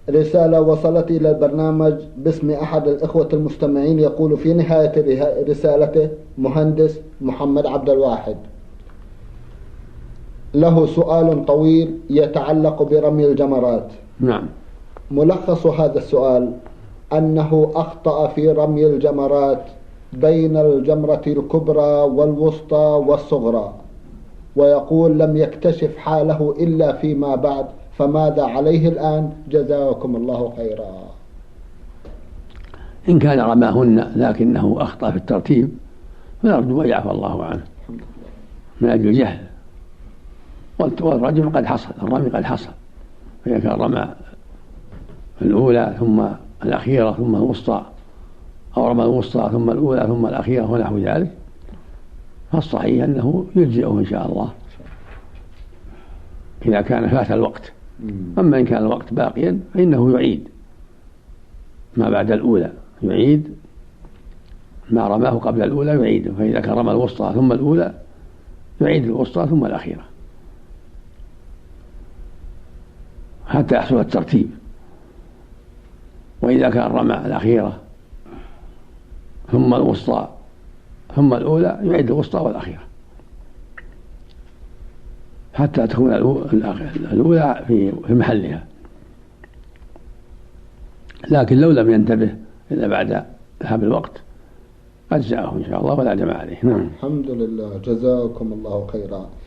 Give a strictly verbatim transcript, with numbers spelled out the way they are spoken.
رسالة وصلت إلى البرنامج باسم أحد الإخوة المستمعين، يقول في نهاية رسالته: مهندس محمد عبد الواحد له سؤال طويل يتعلق برمي الجمرات. نعم. ملخص هذا السؤال أنه أخطأ في رمي الجمرات بين الجمرة الكبرى والوسطى والصغرى، ويقول لم يكتشف حاله إلا فيما بعد، فماذا عليه الآن؟ جزاكم الله خيرا. إن كان رماهن لكنه أخطأ في الترتيب فنرجو أن يعفو الله عنه من أجل الجهل، والرجم قد حصل، الرمي قد حصل، فإذا كان رمى الأولى ثم الأخيرة ثم الوسطى، أو رمى الوسطى ثم الأولى ثم الأخيرة ونحو ذلك، فالصحيح أنه يجزئه إن شاء الله إذا كان فات الوقت. أما إن كان الوقت باقيا فإنه يعيد ما بعد الأولى، يعيد ما رماه قبل الأولى يعيده، فإذا كان رمى الوسطى ثم الأولى يعيد الوسطى ثم الأخيرة حتى يحصل الترتيب. وإذا كان رمى الأخيرة ثم الوسطى ثم الأولى يعيد الوسطى والأخيرة حتى تكون الأولى في محلها. لكن لو لم ينتبه إلا بعد ذهاب الوقت أجزأه إن شاء الله ولا جمع عليه. نعم. الحمد لله، جزاكم الله خيرا.